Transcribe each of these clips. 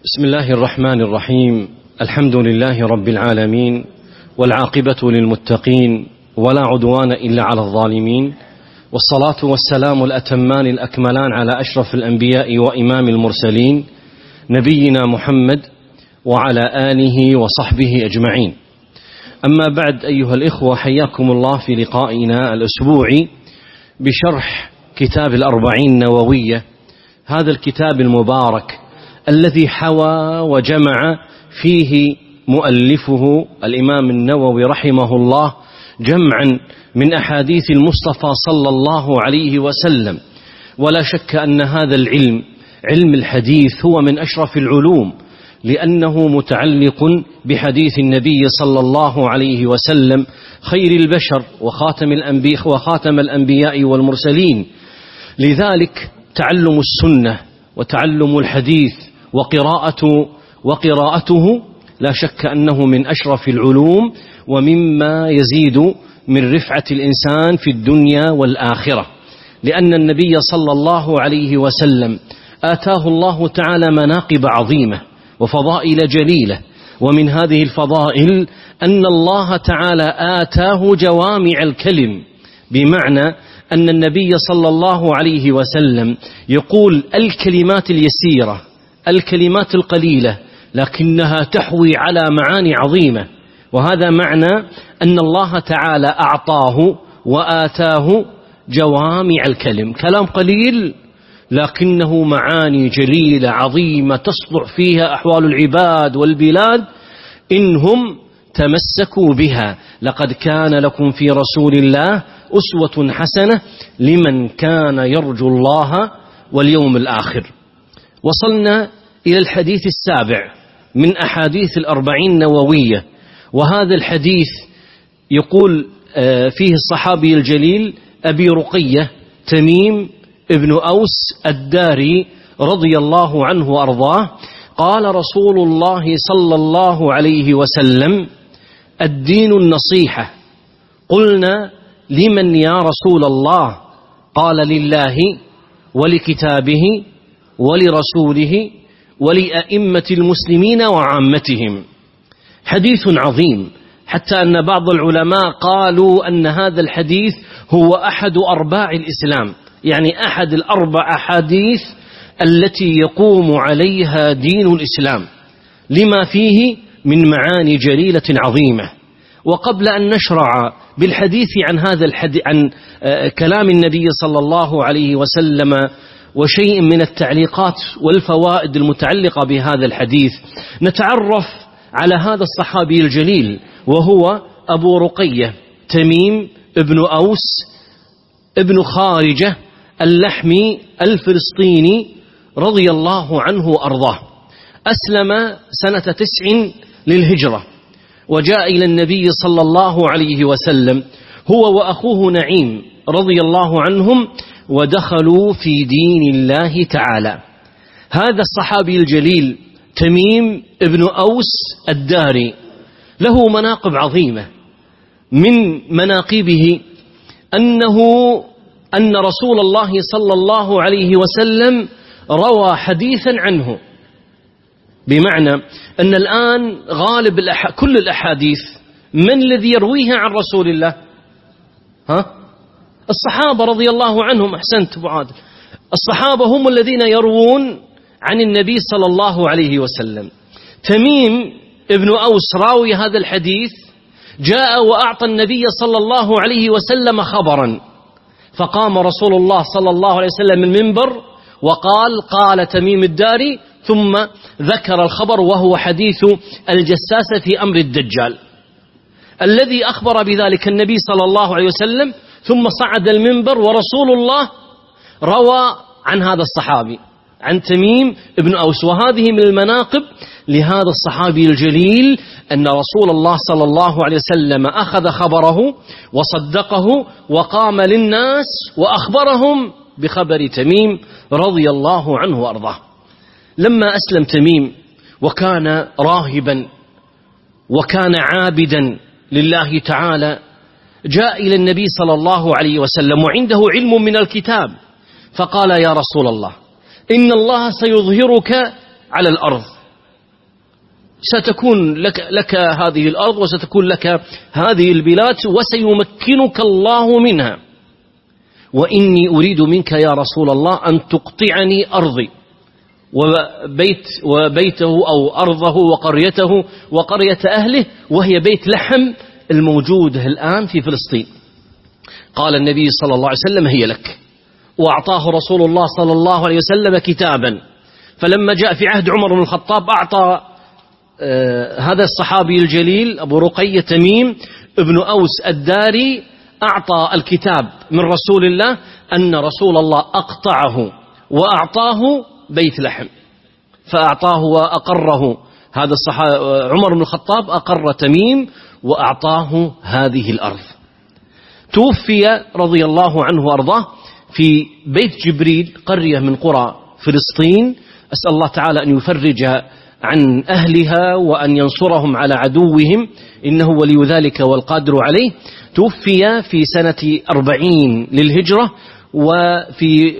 بسم الله الرحمن الرحيم. الحمد لله رب العالمين، والعاقبة للمتقين، ولا عدوان إلا على الظالمين، والصلاة والسلام الأتمان الأكملان على أشرف الأنبياء وإمام المرسلين نبينا محمد وعلى آله وصحبه أجمعين. أما بعد، أيها الإخوة، حياكم الله في لقائنا الأسبوعي بشرح كتاب الأربعين النووية، هذا الكتاب المبارك الذي حوى وجمع فيه مؤلفه الإمام النووي رحمه الله جمعا من أحاديث المصطفى صلى الله عليه وسلم. ولا شك أن هذا العلم، علم الحديث، هو من أشرف العلوم، لأنه متعلق بحديث النبي صلى الله عليه وسلم خير البشر وخاتم الأنبياء والمرسلين. لذلك تعلم السنة وتعلم الحديث وقراءته لا شك أنه من أشرف العلوم، ومما يزيد من رفعة الإنسان في الدنيا والآخرة، لأن النبي صلى الله عليه وسلم آتاه الله تعالى مناقب عظيمة وفضائل جليلة، ومن هذه الفضائل أن الله تعالى آتاه جوامع الكلم، بمعنى أن النبي صلى الله عليه وسلم يقول الكلمات اليسيرة، الكلمات القليلة، لكنها تحوي على معاني عظيمة. وهذا معنى أن الله تعالى أعطاه وآتاه جوامع الكلم، كلام قليل لكنه معاني جليلة عظيمة تصلح فيها أحوال العباد والبلاد إنهم تمسكوا بها. لقد كان لكم في رسول الله أسوة حسنة لمن كان يرجو الله واليوم الآخر. وصلنا إلى الحديث السابع من أحاديث الأربعين النووية، وهذا الحديث يقول فيه الصحابي الجليل أبي رقية تميم ابن أوس الداري رضي الله عنه وأرضاه قال رسول الله صلى الله عليه وسلم: الدين النصيحة. قلنا: لمن يا رسول الله؟ قال: لله ولكتابه ولرسوله ولأئمة المسلمين وعامتهم. حديث عظيم، حتى أن بعض العلماء قالوا أن هذا الحديث هو أحد أرباع الإسلام، يعني أحد الأربع أحاديث التي يقوم عليها دين الإسلام، لما فيه من معاني جليلة عظيمة. وقبل أن نشرع بالحديث عن كلام النبي صلى الله عليه وسلم وشيء من التعليقات والفوائد المتعلقة بهذا الحديث، نتعرف على هذا الصحابي الجليل، وهو أبو رقية تميم ابن أوس ابن خارجة اللحمي الفلسطيني رضي الله عنه وأرضاه. أسلم سنة 9 للهجرة، وجاء إلى النبي صلى الله عليه وسلم هو وأخوه نعيم رضي الله عنهم، ودخلوا في دين الله تعالى. هذا الصحابي الجليل تميم ابن أوس الداري له مناقب عظيمة. من مناقبه أن رسول الله صلى الله عليه وسلم روى حديثا عنه، بمعنى أن الآن غالب كل الأحاديث من الذي يرويها عن رسول الله؟ الصحابة رضي الله عنهم. أحسنت أبو عادل، الصحابة هم الذين يروون عن النبي صلى الله عليه وسلم. تميم ابن أوس راوي هذا الحديث جاء وأعطى النبي صلى الله عليه وسلم خبرا، فقام رسول الله صلى الله عليه وسلم من المنبر وقال: قال تميم الداري، ثم ذكر الخبر، وهو حديث الجساسة في أمر الدجال الذي أخبر بذلك النبي صلى الله عليه وسلم. ثم صعد المنبر ورسول الله روى عن هذا الصحابي، عن تميم ابن أوس. وهذه من المناقب لهذا الصحابي الجليل أن رسول الله صلى الله عليه وسلم أخذ خبره وصدقه وقام للناس وأخبرهم بخبر تميم رضي الله عنه وأرضاه. لما أسلم تميم وكان راهبا وكان عابدا لله تعالى، جاء إلى النبي صلى الله عليه وسلم وعنده علم من الكتاب، فقال: يا رسول الله، إن الله سيظهرك على الأرض ستكون لك هذه الأرض وستكون لك هذه البلاد وسيمكنك الله منها، وإني أريد منك يا رسول الله أن تقطعني أرضي وبيته أو أرضه وقريته وقرية أهله، وهي بيت لحم الموجود الآن في فلسطين. قال النبي صلى الله عليه وسلم هي لك. وأعطاه رسول الله صلى الله عليه وسلم كتابا، فلما جاء في عهد عمر بن الخطاب أعطى هذا الصحابي الجليل أبو رقية تميم ابن أوس الداري أعطى الكتاب من رسول الله أن رسول الله أقطعه وأعطاه بيت لحم، فأعطاه وأقره هذا عمر بن الخطاب أقر تميم وأعطاه هذه الأرض. توفي رضي الله عنه وأرضاه في بيت جبريل، قرية من قرى فلسطين. أسأل الله تعالى أن يفرج عن أهلها وأن ينصرهم على عدوهم، إنه ولي ذلك والقادر عليه. توفي في سنة 40 للهجرة، وفي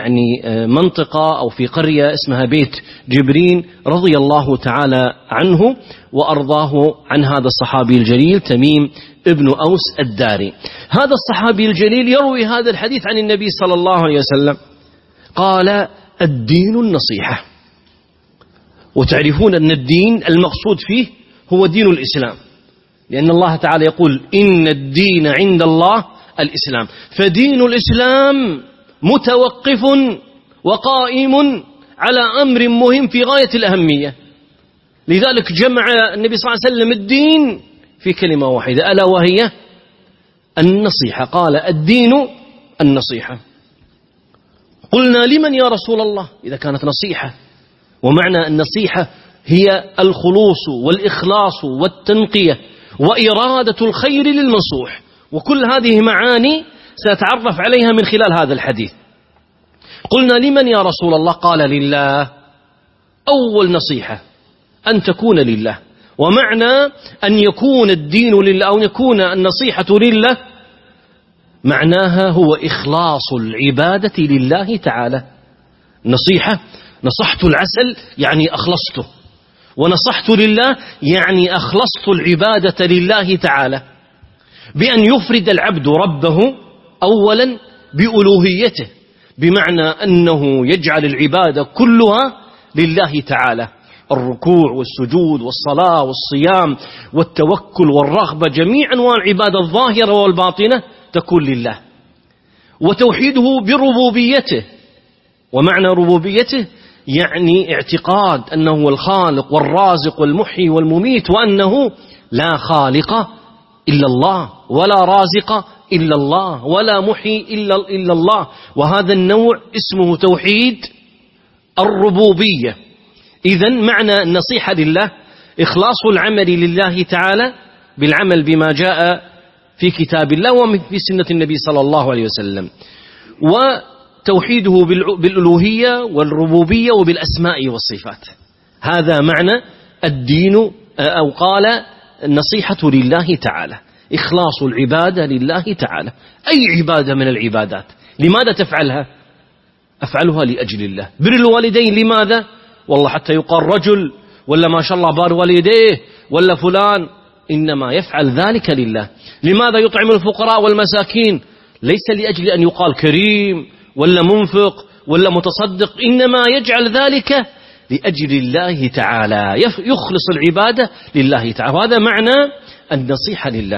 منطقة أو في قرية اسمها بيت جبرين، رضي الله تعالى عنه وأرضاه عن هذا الصحابي الجليل تميم ابن أوس الداري. هذا الصحابي الجليل يروي هذا الحديث عن النبي صلى الله عليه وسلم، قال: الدين النصيحة. وتعرفون أن الدين المقصود فيه هو دين الإسلام، لأن الله تعالى يقول: إن الدين عند الله الإسلام. فدين الإسلام متوقف وقائم على أمر مهم في غاية الأهمية، لذلك جمع النبي صلى الله عليه وسلم الدين في كلمة واحدة، ألا وهي النصيحة. قال: الدين النصيحة. قلنا: لمن يا رسول الله إذا كانت نصيحة؟ ومعنى النصيحة هي الخلوص والإخلاص والتنقية وإرادة الخير للمنصوح، وكل هذه معاني سنتعرف عليها من خلال هذا الحديث. قلنا: لمن يا رسول الله؟ قال: لله. أول نصيحة أن تكون لله، ومعنى أن يكون الدين لله أو يكون النصيحة لله معناها هو إخلاص العبادة لله تعالى. نصيحة، نصحت العسل يعني أخلصته، ونصحت لله يعني أخلصت العبادة لله تعالى، بأن يفرد العبد ربه أولا بألوهيته، بمعنى أنه يجعل العبادة كلها لله تعالى، الركوع والسجود والصلاة والصيام والتوكل والرغبة، جميع أنواع العبادة الظاهرة والباطنة تكون لله. وتوحيده بربوبيته، ومعنى ربوبيته يعني اعتقاد أنه هو الخالق والرازق والمحيي والمميت، وأنه لا خالق إلا الله ولا رازق إلا الله ولا محيي إلا الله. وهذا النوع اسمه توحيد الربوبية. إذن معنى النصيحة لله إخلاص العمل لله تعالى بالعمل بما جاء في كتاب الله وفي سنة النبي صلى الله عليه وسلم، وتوحيده بالألوهية والربوبية وبالأسماء والصفات. هذا معنى الدين، أو قال النصيحة لله تعالى، إخلاص العبادة لله تعالى. أي عبادة من العبادات لماذا تفعلها؟ أفعلها لأجل الله. بر الوالدين لماذا؟ والله حتى يقال رجل، ولا ما شاء الله بار والديه، ولا فلان، إنما يفعل ذلك لله. لماذا يطعم الفقراء والمساكين؟ ليس لأجل أن يقال كريم ولا منفق ولا متصدق، إنما يجعل ذلك لأجل الله تعالى، يخلص العبادة لله تعالى. وهذا معنى النصيحة لله.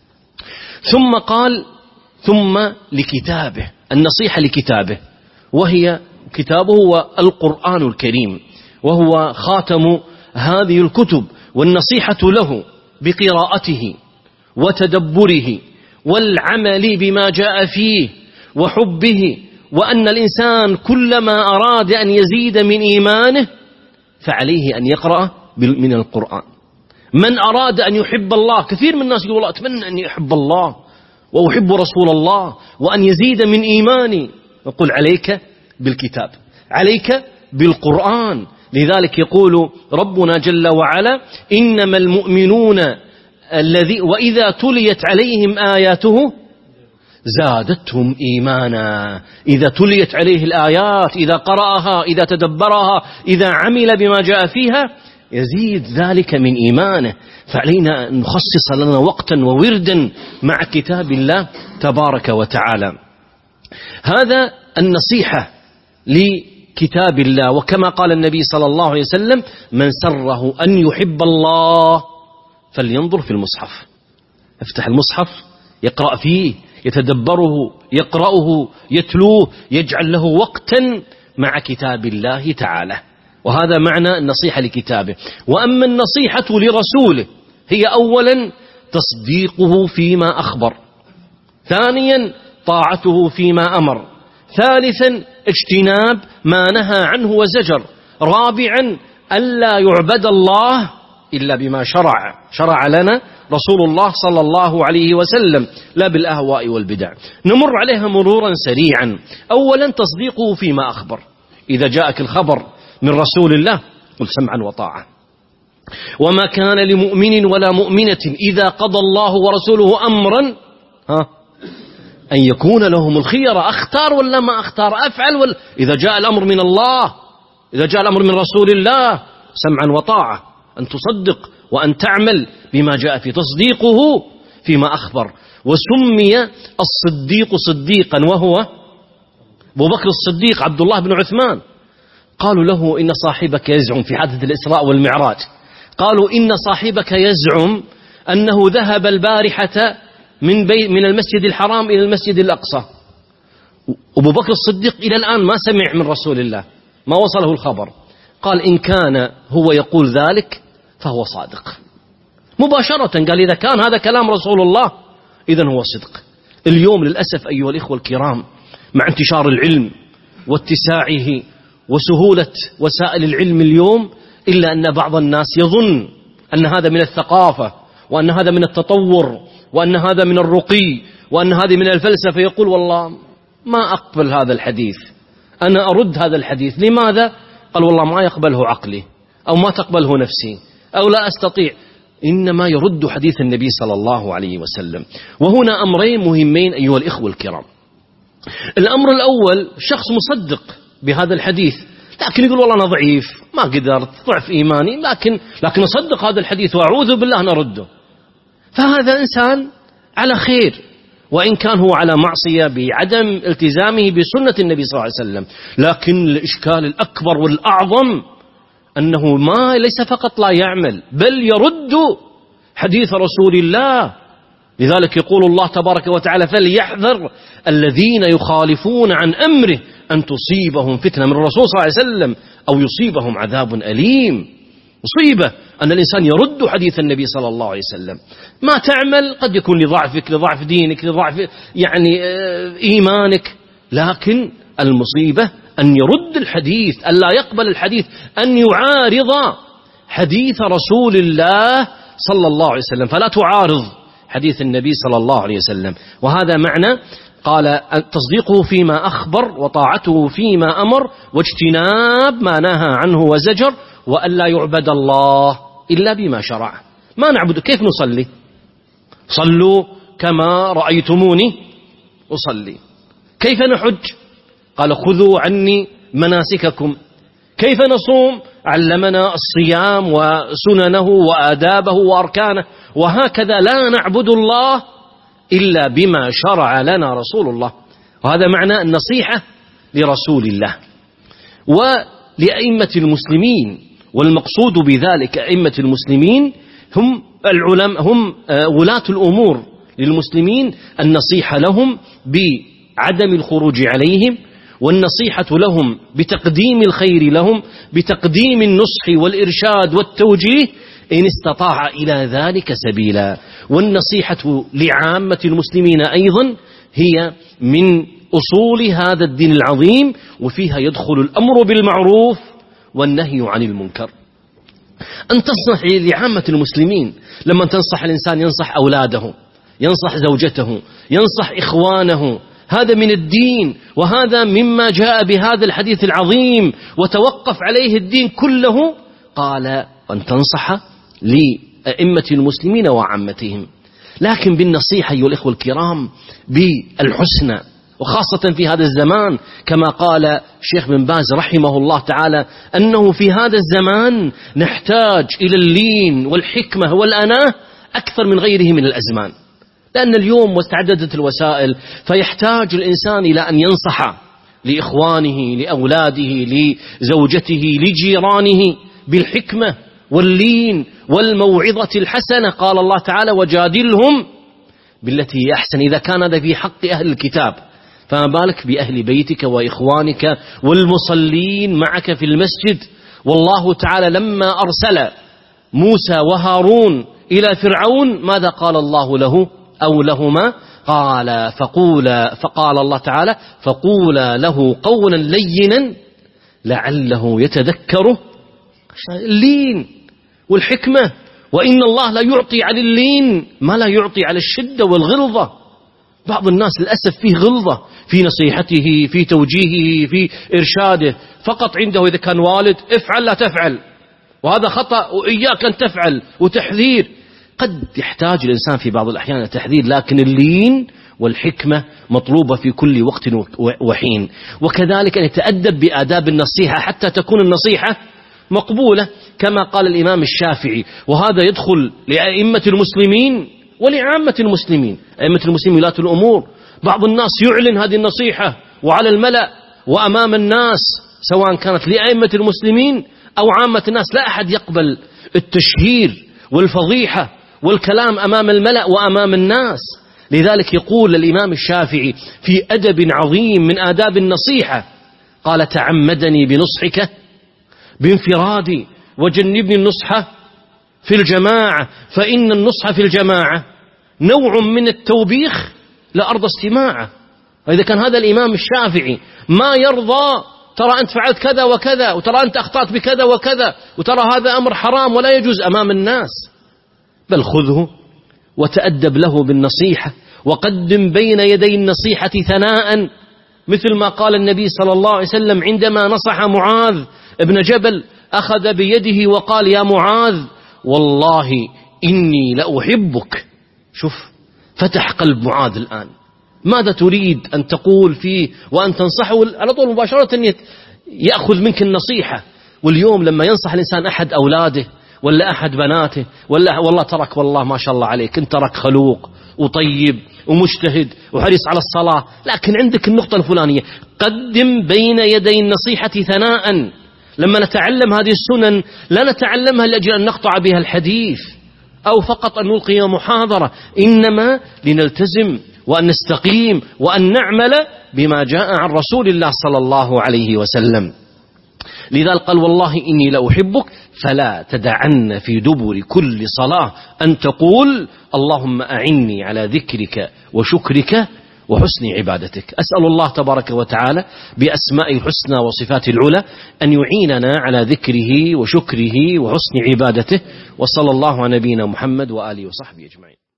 ثم قال: ثم لكتابه، النصيحة لكتابه، وهي كتابه هو القرآن الكريم، وهو خاتم هذه الكتب، والنصيحة له بقراءته وتدبره والعمل بما جاء فيه وحبه، وأن الإنسان كلما أراد أن يزيد من إيمانه فعليه أن يقرأ من القرآن. من أراد أن يحب الله، كثير من الناس يقول: أتمنى أن يحب الله وأحب رسول الله وأن يزيد من إيماني. نقول: عليك بالكتاب، عليك بالقرآن. لذلك يقول ربنا جل وعلا: إنما المؤمنون وإذا تليت عليهم آياته زادتهم إيمانا. إذا تليت عليه الآيات، إذا قرأها، إذا تدبرها، إذا عمل بما جاء فيها، يزيد ذلك من إيمانه. فعلينا أن نخصص لنا وقتا ووردا مع كتاب الله تبارك وتعالى. هذا النصيحة لكتاب الله. وكما قال النبي صلى الله عليه وسلم: من سره أن يحب الله فلينظر في المصحف. افتح المصحف، يقرأ فيه، يتدبره، يقرأه، يتلوه، يجعل له وقتا مع كتاب الله تعالى. وهذا معنى النصيحة لكتابه. وأما النصيحة لرسوله هي أولا تصديقه فيما أخبر، ثانيا طاعته فيما أمر، ثالثا اجتناب ما نهى عنه وزجر، رابعا ألا يعبد الله إلا بما شرع لنا رسول الله صلى الله عليه وسلم، لا بالأهواء والبدع. نمر عليها مرورا سريعا. أولا تصديقه فيما أخبر. إذا جاءك الخبر من رسول الله قل سمعا وطاعة. وما كان لمؤمن ولا مؤمنة إذا قضى الله ورسوله أمرا أن يكون لهم الخيرة، أختار ولا ما أختار، أفعل ولا. إذا جاء الأمر من الله، إذا جاء الأمر من رسول الله سمعا وطاعة، أن تصدق وأن تعمل بما جاء في تصديقه فيما أخبر. وسمي الصديق صديقا وهو أبو بكر الصديق عبد الله بن عثمان. قالوا له: إن صاحبك يزعم في حادثة الإسراء والمعراج، قالوا: إن صاحبك يزعم أنه ذهب البارحة من المسجد الحرام إلى المسجد الأقصى. أبو بكر الصديق إلى الآن ما سمع من رسول الله، ما وصله الخبر. قال: إن كان هو يقول ذلك فهو صادق. مباشرة قال: إذا كان هذا كلام رسول الله إذن هو صدق. اليوم للأسف أيها الإخوة الكرام، مع انتشار العلم واتساعه وسهولة وسائل العلم اليوم، إلا أن بعض الناس يظن أن هذا من الثقافة، وأن هذا من التطور، وأن هذا من الرقي، وأن هذه من الفلسفة. يقول: والله ما أقبل هذا الحديث، أنا أرد هذا الحديث. لماذا؟ قال: والله ما يقبله عقلي، أو ما تقبله نفسي، أو لا أستطيع. إنما يرد حديث النبي صلى الله عليه وسلم. وهنا أمرين مهمين أيها الإخوة الكرام. الأمر الأول: شخص مصدق بهذا الحديث، لكن يقول: والله أنا ضعيف، ما قدرت، ضعف إيماني، لكن أصدق هذا الحديث وأعوذ بالله أن أرده. فهذا إنسان على خير، وإن كان هو على معصية بعدم التزامه بسنة النبي صلى الله عليه وسلم. لكن الإشكال الأكبر والأعظم أنه ليس فقط لا يعمل، بل يرد حديث رسول الله. لذلك يقول الله تبارك وتعالى: فليحذر الذين يخالفون عن أمره أن تصيبهم فتنة، من الرسول صلى الله عليه وسلم، أو يصيبهم عذاب أليم. مصيبة أن الإنسان يرد حديث النبي صلى الله عليه وسلم. ما تعمل قد يكون لضعفك، لضعف دينك، لضعف إيمانك، لكن المصيبة أن يرد الحديث، أن لا يقبل الحديث، أن يعارض حديث رسول الله صلى الله عليه وسلم. فلا تعارض حديث النبي صلى الله عليه وسلم. وهذا معنى قال: تصديقه فيما أخبر، وطاعته فيما أمر، واجتناب ما نهى عنه وزجر، وألا يعبد الله إلا بما شرع. ما نعبد. كيف نصلي؟ صلوا كما رأيتموني أصلي. كيف نحج؟ قال: خذوا عني مناسككم. كيف نصوم؟ علمنا الصيام وسننه وآدابه وأركانه. وهكذا لا نعبد الله إلا بما شرع لنا رسول الله. وهذا معنى النصيحة لرسول الله ولأئمة المسلمين. والمقصود بذلك أئمة المسلمين هم العلماء، هم ولاة الأمور للمسلمين. النصيحة لهم بعدم الخروج عليهم، والنصيحة لهم بتقديم الخير لهم، بتقديم النصح والإرشاد والتوجيه إن استطاع إلى ذلك سبيلا. والنصيحة لعامة المسلمين أيضا هي من أصول هذا الدين العظيم، وفيها يدخل الأمر بالمعروف والنهي عن المنكر. أن تنصح لعامة المسلمين. لما تنصح الإنسان ينصح أولاده، ينصح زوجته، ينصح إخوانه، هذا من الدين، وهذا مما جاء بهذا الحديث العظيم وتوقف عليه الدين كله. قال: أن تنصح لأئمة المسلمين وعامتهم، لكن بالنصيحة أيها الإخوة الكرام بالحسنى وخاصة في هذا الزمان، كما قال الشيخ بن باز رحمه الله تعالى أنه في هذا الزمان نحتاج إلى اللين والحكمة والأناة أكثر من غيره من الأزمان، لأن اليوم واستعددت الوسائل، فيحتاج الإنسان إلى أن ينصح لإخوانه، لأولاده، لزوجته، لجيرانه بالحكمة واللين والموعظة الحسنة. قال الله تعالى: وجادلهم بالتي هي أحسن. إذا كان هذا في حق أهل الكتاب، فما بالك بأهل بيتك وإخوانك والمصلين معك في المسجد. والله تعالى لما أرسل موسى وهارون إلى فرعون ماذا قال الله له أو لهما؟ فقال الله تعالى: فقولا له قولا لينا لعله يتذكر. اللين والحكمة، وإن الله لا يعطي على اللين ما لا يعطي على الشدة والغلظة. بعض الناس للأسف فيه غلظة في نصيحته، في توجيهه، في إرشاده، فقط عنده إذا كان والد افعل لا تفعل، وهذا خطأ وإياك أن تفعل، وتحذير. قد يحتاج الإنسان في بعض الأحيان تحذير، لكن اللين والحكمة مطلوبة في كل وقت وحين. وكذلك أن يتأدب بآداب النصيحة حتى تكون النصيحة مقبولة، كما قال الإمام الشافعي، وهذا يدخل لأئمة المسلمين ولعامة المسلمين. أئمة المسلمين ولاة الأمور، بعض الناس يعلن هذه النصيحة وعلى الملأ وأمام الناس، سواء كانت لأئمة المسلمين أو عامة الناس، لا أحد يقبل التشهير والفضيحة والكلام أمام الملأ وأمام الناس. لذلك يقول الإمام الشافعي في أدب عظيم من آداب النصيحة، قال: تعمدني بنصحك بانفرادي وجنبني النصح في الجماعة، فإن النصح في الجماعة نوع من التوبيخ لأرض استماعه. وإذا كان هذا الإمام الشافعي ما يرضى، ترى أنت فعلت كذا وكذا، وترى أنت أخطأت بكذا وكذا، وترى هذا أمر حرام ولا يجوز أمام الناس، بل خذه وتأدب له بالنصيحة، وقدم بين يدي النصيحة ثناء، مثل ما قال النبي صلى الله عليه وسلم عندما نصح معاذ ابن جبل، أخذ بيده وقال: يا معاذ والله إني لأحبك. شوف، فتح قلب معاذ الآن، ماذا تريد أن تقول فيه وأن تنصحه؟ على طول مباشرة يأخذ منك النصيحة. واليوم لما ينصح الإنسان أحد أولاده ولا أحد بناته، ولا والله ترك، والله ما شاء الله عليك، أنت ترك خلوق وطيب ومجتهد وحريص على الصلاة، لكن عندك النقطة الفلانية. قدم بين يدي النصيحة ثناء. لما نتعلم هذه السنن لا نتعلمها لأجل أن نقطع بها الحديث أو فقط أن نلقي محاضرة، إنما لنلتزم وأن نستقيم وأن نعمل بما جاء عن رسول الله صلى الله عليه وسلم. لذا قال: والله إني لأحبك فلا تدعن في دبر كل صلاة أن تقول اللهم أعني على ذكرك وشكرك وحسن عبادتك. أسأل الله تبارك وتعالى بأسمائه الحسنى وصفاته العلى أن يعيننا على ذكره وشكره وحسن عبادته. وصلى الله على نبينا محمد وآله وصحبه أجمعين.